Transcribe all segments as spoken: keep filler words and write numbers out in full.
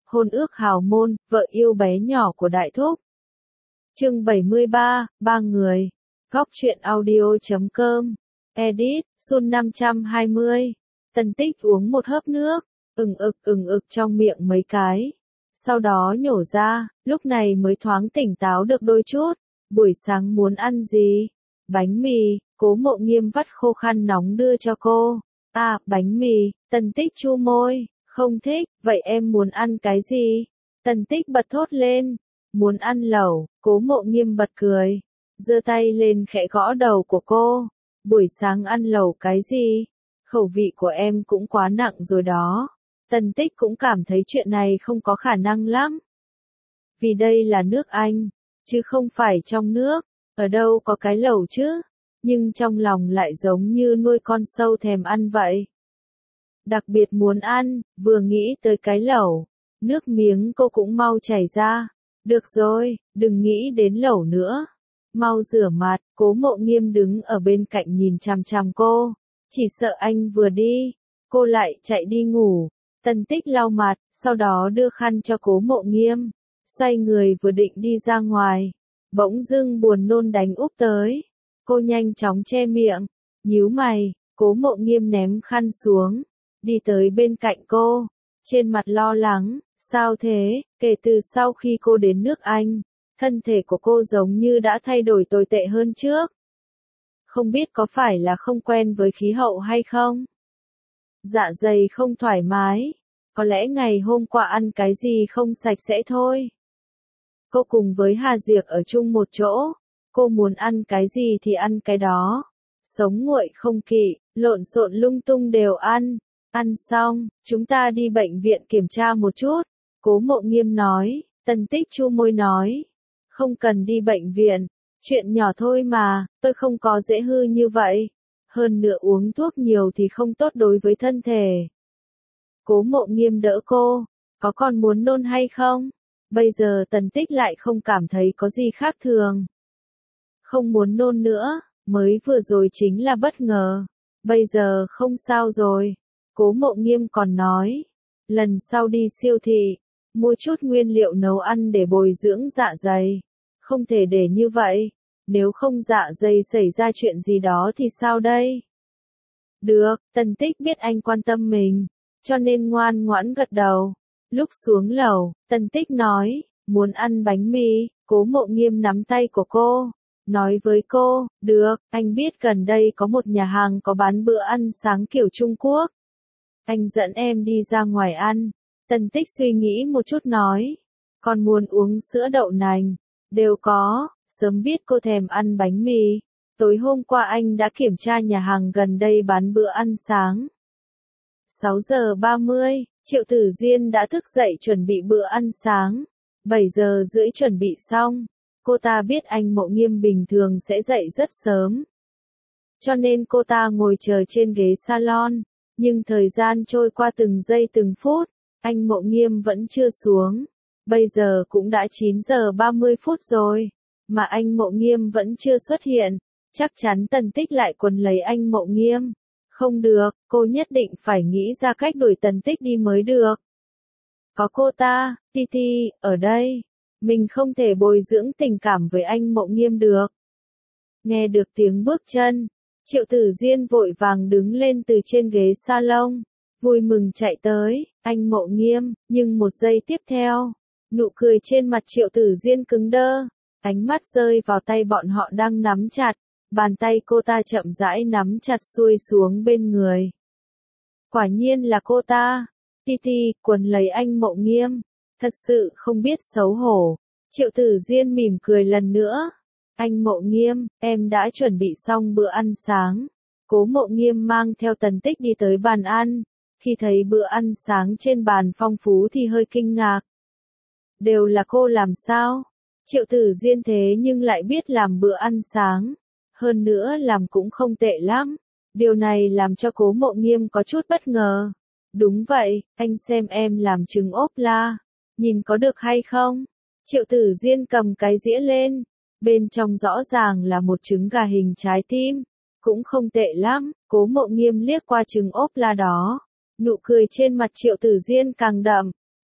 hôn ước hào môn, vợ yêu bé nhỏ của Đại Thúc. Chương bảy mươi ba, ba người. Góc truyện audio.com. Edit, Sun năm trăm hai mươi. Tần Tích uống một hớp nước, ừng ực ừng ực trong miệng mấy cái. Sau đó nhổ ra, lúc này mới thoáng tỉnh táo được đôi chút. Buổi sáng muốn ăn gì? Bánh mì, Cố Mộ Nghiêm vắt khô khăn nóng đưa cho cô. À, bánh mì, Tần Tích chu môi, không thích, vậy em muốn ăn cái gì? Tần Tích bật thốt lên, muốn ăn lẩu. Cố Mộ Nghiêm bật cười, giơ tay lên khẽ gõ đầu của cô. Buổi sáng ăn lẩu cái gì? Khẩu vị của em cũng quá nặng rồi đó. Tần Tích cũng cảm thấy chuyện này không có khả năng lắm. Vì đây là nước Anh, chứ không phải trong nước, ở đâu có cái lẩu chứ, nhưng trong lòng lại giống như nuôi con sâu thèm ăn vậy. Đặc biệt muốn ăn, vừa nghĩ tới cái lẩu, nước miếng cô cũng mau chảy ra. Được rồi, đừng nghĩ đến lẩu nữa. Mau rửa mặt. Cố Mộ Nghiêm đứng ở bên cạnh nhìn chằm chằm cô. Chỉ sợ anh vừa đi, cô lại chạy đi ngủ. Tần Tích lau mặt, sau đó đưa khăn cho Cố Mộ Nghiêm. Xoay người vừa định đi ra ngoài. Bỗng dưng buồn nôn đánh úp tới. Cô nhanh chóng che miệng, nhíu mày. Cố Mộ Nghiêm ném khăn xuống, đi tới bên cạnh cô. Trên mặt lo lắng, sao thế? Kể từ sau khi cô đến nước Anh, thân thể của cô giống như đã thay đổi tồi tệ hơn trước. Không biết có phải là không quen với khí hậu hay không? Dạ dày không thoải mái, có lẽ ngày hôm qua ăn cái gì không sạch sẽ thôi. Cô cùng với Hà Diệc ở chung một chỗ, cô muốn ăn cái gì thì ăn cái đó. Sống nguội không kỵ, lộn xộn lung tung đều ăn. Ăn xong, chúng ta đi bệnh viện kiểm tra một chút. Cố Mộ Nghiêm nói. Tần Tích chu môi nói, không cần đi bệnh viện, chuyện nhỏ thôi mà, tôi không có dễ hư như vậy. Hơn nữa uống thuốc nhiều thì không tốt đối với thân thể. Cố Mộ Nghiêm đỡ cô, có còn muốn nôn hay không? Bây giờ Tần Tích lại không cảm thấy có gì khác thường. Không muốn nôn nữa, mới vừa rồi chính là bất ngờ. Bây giờ không sao rồi. Cố Mộ Nghiêm còn nói, lần sau đi siêu thị, mua chút nguyên liệu nấu ăn để bồi dưỡng dạ dày. Không thể để như vậy, nếu không dạ dày xảy ra chuyện gì đó thì sao đây? Được, Tần Tích biết anh quan tâm mình, cho nên ngoan ngoãn gật đầu. Lúc xuống lầu, Tần Tích nói, muốn ăn bánh mì. Cố Mộ Nghiêm nắm tay của cô, nói với cô, được, anh biết gần đây có một nhà hàng có bán bữa ăn sáng kiểu Trung Quốc. Anh dẫn em đi ra ngoài ăn. Tần Tích suy nghĩ một chút nói, còn muốn uống sữa đậu nành, đều có, sớm biết cô thèm ăn bánh mì. Tối hôm qua anh đã kiểm tra nhà hàng gần đây bán bữa ăn sáng. sáu giờ ba mươi, Triệu Tử Diên đã thức dậy chuẩn bị bữa ăn sáng. bảy giờ rưỡi chuẩn bị xong. Cô ta biết anh Mộ Nghiêm bình thường sẽ dậy rất sớm, cho nên cô ta ngồi chờ trên ghế salon. Nhưng thời gian trôi qua từng giây từng phút, anh Mộ Nghiêm vẫn chưa xuống. Bây giờ cũng đã chín giờ ba mươi phút rồi, mà anh Mộ Nghiêm vẫn chưa xuất hiện. Chắc chắn Tần Tích lại quấn lấy anh Mộ Nghiêm. Không được, cô nhất định phải nghĩ ra cách đuổi Tần Tích đi mới được. Có cô ta, Titi, ở đây, mình không thể bồi dưỡng tình cảm với anh Mộ Nghiêm được. Nghe được tiếng bước chân, Triệu Tử Diên vội vàng đứng lên từ trên ghế salon, vui mừng chạy tới, anh Mộ Nghiêm, nhưng một giây tiếp theo, nụ cười trên mặt Triệu Tử Diên cứng đơ, ánh mắt rơi vào tay bọn họ đang nắm chặt, bàn tay cô ta chậm rãi nắm chặt xuôi xuống bên người. Quả nhiên là cô ta, Titi, quấn lấy anh Mộ Nghiêm, thật sự không biết xấu hổ. Triệu Tử Diên mỉm cười lần nữa. Anh Mộ Nghiêm, em đã chuẩn bị xong bữa ăn sáng. Cố Mộ Nghiêm mang theo Tần Tích đi tới bàn ăn. Khi thấy bữa ăn sáng trên bàn phong phú thì hơi kinh ngạc. Đều là cô làm sao? Triệu Tử Diên thế nhưng lại biết làm bữa ăn sáng. Hơn nữa làm cũng không tệ lắm. Điều này làm cho Cố Mộ Nghiêm có chút bất ngờ. Đúng vậy, anh xem em làm trứng ốp la. Nhìn có được hay không? Triệu Tử Diên cầm cái dĩa lên. Bên trong rõ ràng là một trứng gà hình trái tim. Cũng không tệ lắm. Cố Mộ Nghiêm liếc qua trứng ốp la đó. Nụ cười trên mặt Triệu Tử Diên càng đậm.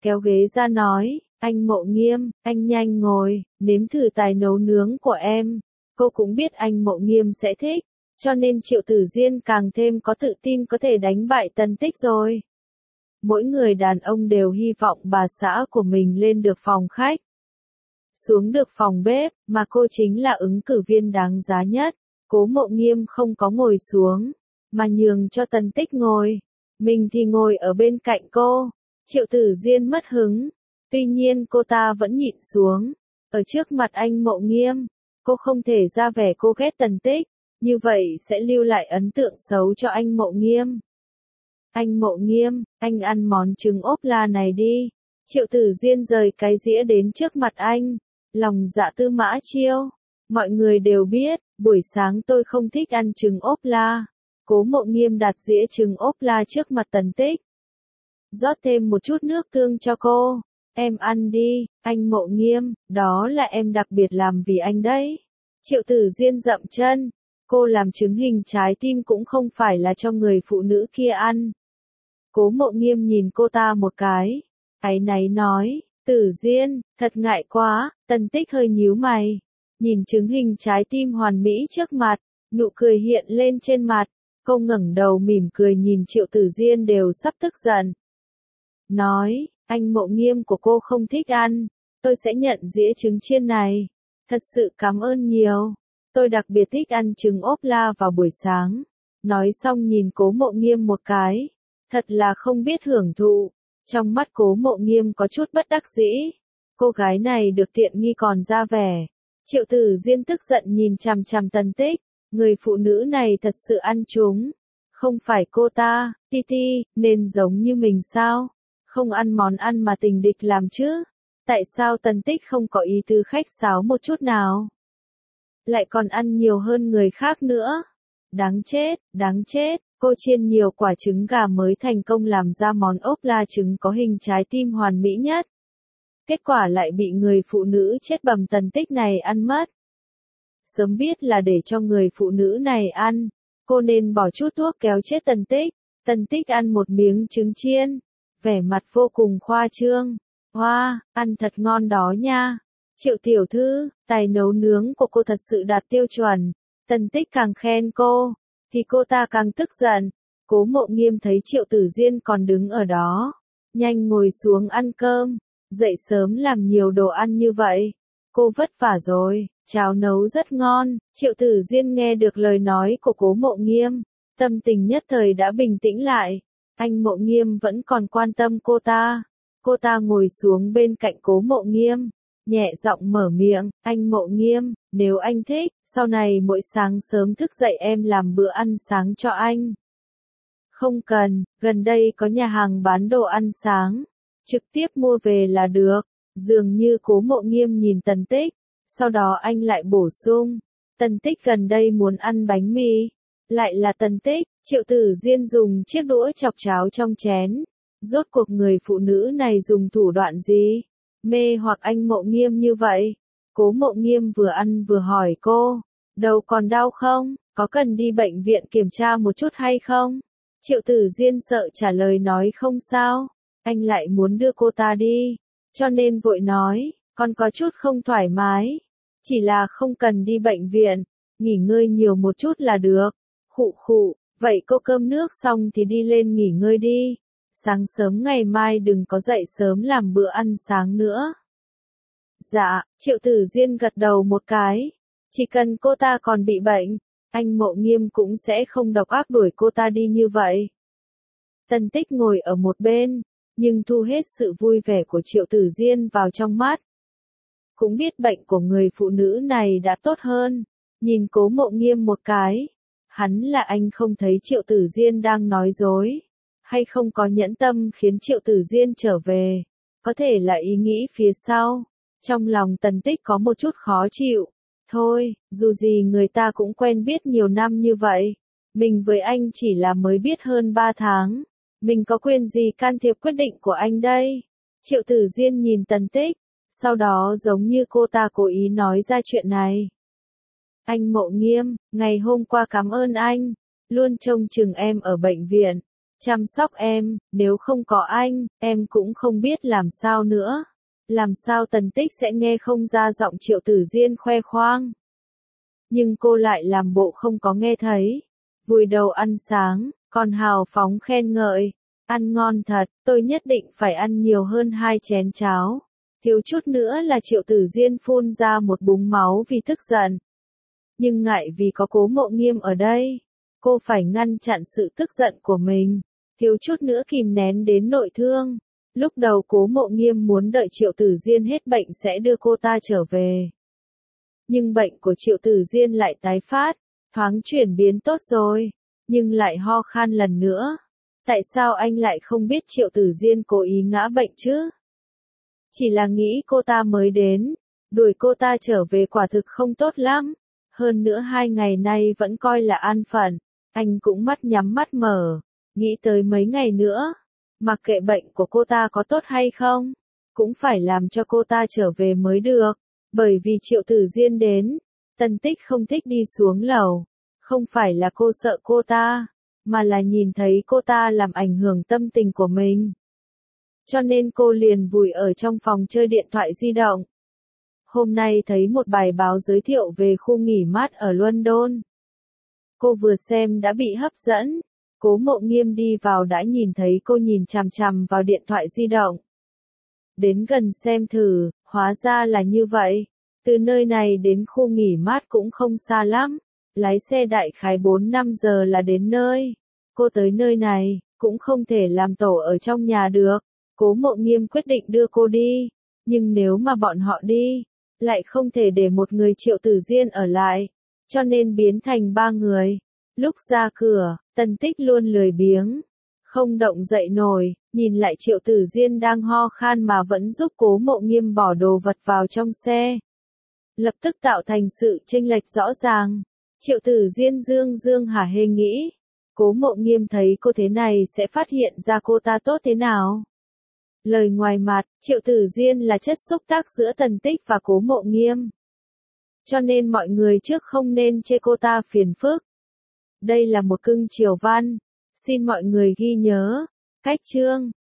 kéo ghế ra nói, anh Mộ Nghiêm, anh nhanh ngồi, nếm thử tài nấu nướng của em. Cô cũng biết anh Mộ Nghiêm sẽ thích, cho nên Triệu Tử Diên càng thêm có tự tin có thể đánh bại Tần Tích rồi. Mỗi người đàn ông đều hy vọng bà xã của mình lên được phòng khách, xuống được phòng bếp, mà cô chính là ứng cử viên đáng giá nhất. Cố Mộ Nghiêm không có ngồi xuống, mà nhường cho Tần Tích ngồi. Mình thì ngồi ở bên cạnh cô. Triệu Tử Diên mất hứng. Tuy nhiên cô ta vẫn nhịn xuống. Ở trước mặt anh Mộ Nghiêm, cô không thể ra vẻ cô ghét Tần Tích. Như vậy sẽ lưu lại ấn tượng xấu cho anh Mộ Nghiêm. Anh Mộ Nghiêm, anh ăn món trứng ốp la này đi. Triệu Tử Diên rời cái dĩa đến trước mặt anh. Lòng dạ Tư Mã Chiêu. Mọi người đều biết, buổi sáng tôi không thích ăn trứng ốp la. Cố Mộ Nghiêm đặt dĩa trứng ốp la trước mặt Tần Tích. Rót thêm một chút nước tương cho cô. Em ăn đi, anh Mộ Nghiêm, đó là em đặc biệt làm vì anh đấy. Triệu Tử Diên dậm chân. Cô làm trứng hình trái tim cũng không phải là cho người phụ nữ kia ăn. Cố Mộ Nghiêm nhìn cô ta một cái. Áy náy nói, Tử Diên, thật ngại quá. Tần Tích hơi nhíu mày. Nhìn trứng hình trái tim hoàn mỹ trước mặt, nụ cười hiện lên trên mặt. Cô ngẩng đầu mỉm cười nhìn Triệu Tử Diên đều sắp tức giận. Nói, anh Mộ Nghiêm của cô không thích ăn, tôi sẽ nhận dĩa trứng chiên này. Thật sự cảm ơn nhiều. Tôi đặc biệt thích ăn trứng ốp la vào buổi sáng. Nói xong nhìn Cố Mộ Nghiêm một cái. Thật là không biết hưởng thụ. Trong mắt Cố Mộ Nghiêm có chút bất đắc dĩ. Cô gái này được tiện nghi còn ra vẻ. Triệu Tử Diên tức giận nhìn chằm chằm Tần Tích. Người phụ nữ này thật sự ăn chúng. Không phải cô ta, Ti Ti, nên giống như mình sao? Không ăn món ăn mà tình địch làm chứ? Tại sao Tần Tích không có ý tứ khách sáo một chút nào? Lại còn ăn nhiều hơn người khác nữa. Đáng chết, đáng chết, cô chiên nhiều quả trứng gà mới thành công làm ra món ốp la trứng có hình trái tim hoàn mỹ nhất. Kết quả lại bị người phụ nữ chết bầm Tần Tích này ăn mất. Sớm biết là để cho người phụ nữ này ăn, cô nên bỏ chút thuốc kéo chết Tần Tích. Tần Tích ăn một miếng trứng chiên, vẻ mặt vô cùng khoa trương. Hoa, ăn thật ngon đó nha. Triệu tiểu thư, tài nấu nướng của cô thật sự đạt tiêu chuẩn. Tần Tích càng khen cô, thì cô ta càng tức giận. Cố Mộ Nghiêm thấy Triệu Tử Diên còn đứng ở đó. Nhanh ngồi xuống ăn cơm. Dậy sớm làm nhiều đồ ăn như vậy. Cô vất vả rồi, cháo nấu rất ngon. Triệu Tử Diên nghe được lời nói của Cố Mộ Nghiêm. Tâm tình nhất thời đã bình tĩnh lại. Anh Mộ Nghiêm vẫn còn quan tâm cô ta. Cô ta ngồi xuống bên cạnh Cố Mộ Nghiêm. Nhẹ giọng mở miệng, anh Mộ Nghiêm, nếu anh thích, sau này mỗi sáng sớm thức dậy em làm bữa ăn sáng cho anh. Không cần, gần đây có nhà hàng bán đồ ăn sáng. Trực tiếp mua về là được. Dường như Cố Mộ Nghiêm nhìn Tần Tích. Sau đó anh lại bổ sung. Tần Tích gần đây muốn ăn bánh mì. Lại là Tần Tích. Triệu Tử Diên dùng chiếc đũa chọc cháo trong chén. Rốt cuộc người phụ nữ này dùng thủ đoạn gì? Mê hoặc anh Mộ Nghiêm như vậy. Cố Mộ Nghiêm vừa ăn vừa hỏi cô. Đầu còn đau không? Có cần đi bệnh viện kiểm tra một chút hay không? Triệu Tử Diên sợ trả lời nói không sao. Anh lại muốn đưa cô ta đi. Cho nên vội nói, con có chút không thoải mái. Chỉ là không cần đi bệnh viện. Nghỉ ngơi nhiều một chút là được. Khụ khụ, vậy cô cơm nước xong thì đi lên nghỉ ngơi đi. Sáng sớm ngày mai đừng có dậy sớm làm bữa ăn sáng nữa. Dạ, Triệu Tử Diên gật đầu một cái. Chỉ cần cô ta còn bị bệnh, anh Mộ Nghiêm cũng sẽ không độc ác đuổi cô ta đi như vậy. Tần Tích ngồi ở một bên, nhưng thu hết sự vui vẻ của Triệu Tử Diên vào trong mắt. Cũng biết bệnh của người phụ nữ này đã tốt hơn. Nhìn Cố Mộ Nghiêm một cái. Hắn là anh không thấy Triệu Tử Diên đang nói dối. Hay không có nhẫn tâm khiến Triệu Tử Diên trở về. Có thể là ý nghĩ phía sau. Trong lòng Tần Tích có một chút khó chịu. Thôi, dù gì người ta cũng quen biết nhiều năm như vậy. Mình với anh chỉ là mới biết hơn ba tháng. Mình có quyền gì can thiệp quyết định của anh đây? Triệu Tử Diên nhìn Tần Tích. Sau đó giống như cô ta cố ý nói ra chuyện này. Anh Mộ Nghiêm, ngày hôm qua cảm ơn anh. Luôn trông chừng em ở bệnh viện. chăm sóc em, nếu không có anh, em cũng không biết làm sao nữa. Làm sao Tần Tích sẽ nghe không ra giọng Triệu Tử Diên khoe khoang. Nhưng cô lại làm bộ không có nghe thấy. Vùi đầu ăn sáng, còn hào phóng khen ngợi. Ăn ngon thật, tôi nhất định phải ăn nhiều hơn hai chén cháo. Thiếu chút nữa là Triệu Tử Diên phun ra một búng máu vì tức giận. Nhưng ngại vì có Cố Mộ Nghiêm ở đây, cô phải ngăn chặn sự tức giận của mình. Thiếu chút nữa kìm nén đến nội thương. Lúc đầu Cố Mộ Nghiêm muốn đợi Triệu Tử Diên hết bệnh sẽ đưa cô ta trở về. Nhưng bệnh của Triệu Tử Diên lại tái phát, thoáng chuyển biến tốt rồi, nhưng lại ho khan lần nữa. Tại sao anh lại không biết Triệu Tử Diên cố ý ngã bệnh chứ? Chỉ là nghĩ cô ta mới đến, đuổi cô ta trở về quả thực không tốt lắm. Hơn nữa hai ngày nay vẫn coi là an phận, anh cũng mắt nhắm mắt mở, nghĩ tới mấy ngày nữa, mặc kệ bệnh của cô ta có tốt hay không, cũng phải làm cho cô ta trở về mới được. Bởi vì Triệu Tử Diên đến, Tần Tích không thích đi xuống lầu, không phải là cô sợ cô ta, mà là nhìn thấy cô ta làm ảnh hưởng tâm tình của mình. Cho nên cô liền vùi ở trong phòng chơi điện thoại di động. Hôm nay thấy một bài báo giới thiệu về khu nghỉ mát ở London. Cô vừa xem đã bị hấp dẫn. Cố Mộ Nghiêm đi vào đã nhìn thấy cô nhìn chằm chằm vào điện thoại di động. Đến gần xem thử, hóa ra là như vậy. Từ nơi này đến khu nghỉ mát cũng không xa lắm. Lái xe đại khái bốn năm giờ là đến nơi. Cô tới nơi này, cũng không thể làm tổ ở trong nhà được. Cố Mộ Nghiêm quyết định đưa cô đi. Nhưng nếu mà bọn họ đi, lại không thể để một người Triệu Tử Diên ở lại. Cho nên biến thành ba người. Lúc ra cửa, Tần Tích luôn lười biếng, không động dậy nổi, nhìn lại Triệu Tử Diên đang ho khan mà vẫn giúp Cố Mộ Nghiêm bỏ đồ vật vào trong xe. Lập tức tạo thành sự chênh lệch rõ ràng. Triệu Tử Diên dương dương hả hê nghĩ, Cố Mộ Nghiêm thấy cô thế này sẽ phát hiện ra cô ta tốt thế nào. Lời ngoài mặt, Triệu Tử Diên là chất xúc tác giữa Tần Tích và Cố Mộ Nghiêm. Cho nên mọi người trước không nên chê cô ta phiền phức. Đây là một cưng chiều văn. Xin mọi người ghi nhớ. Cách chương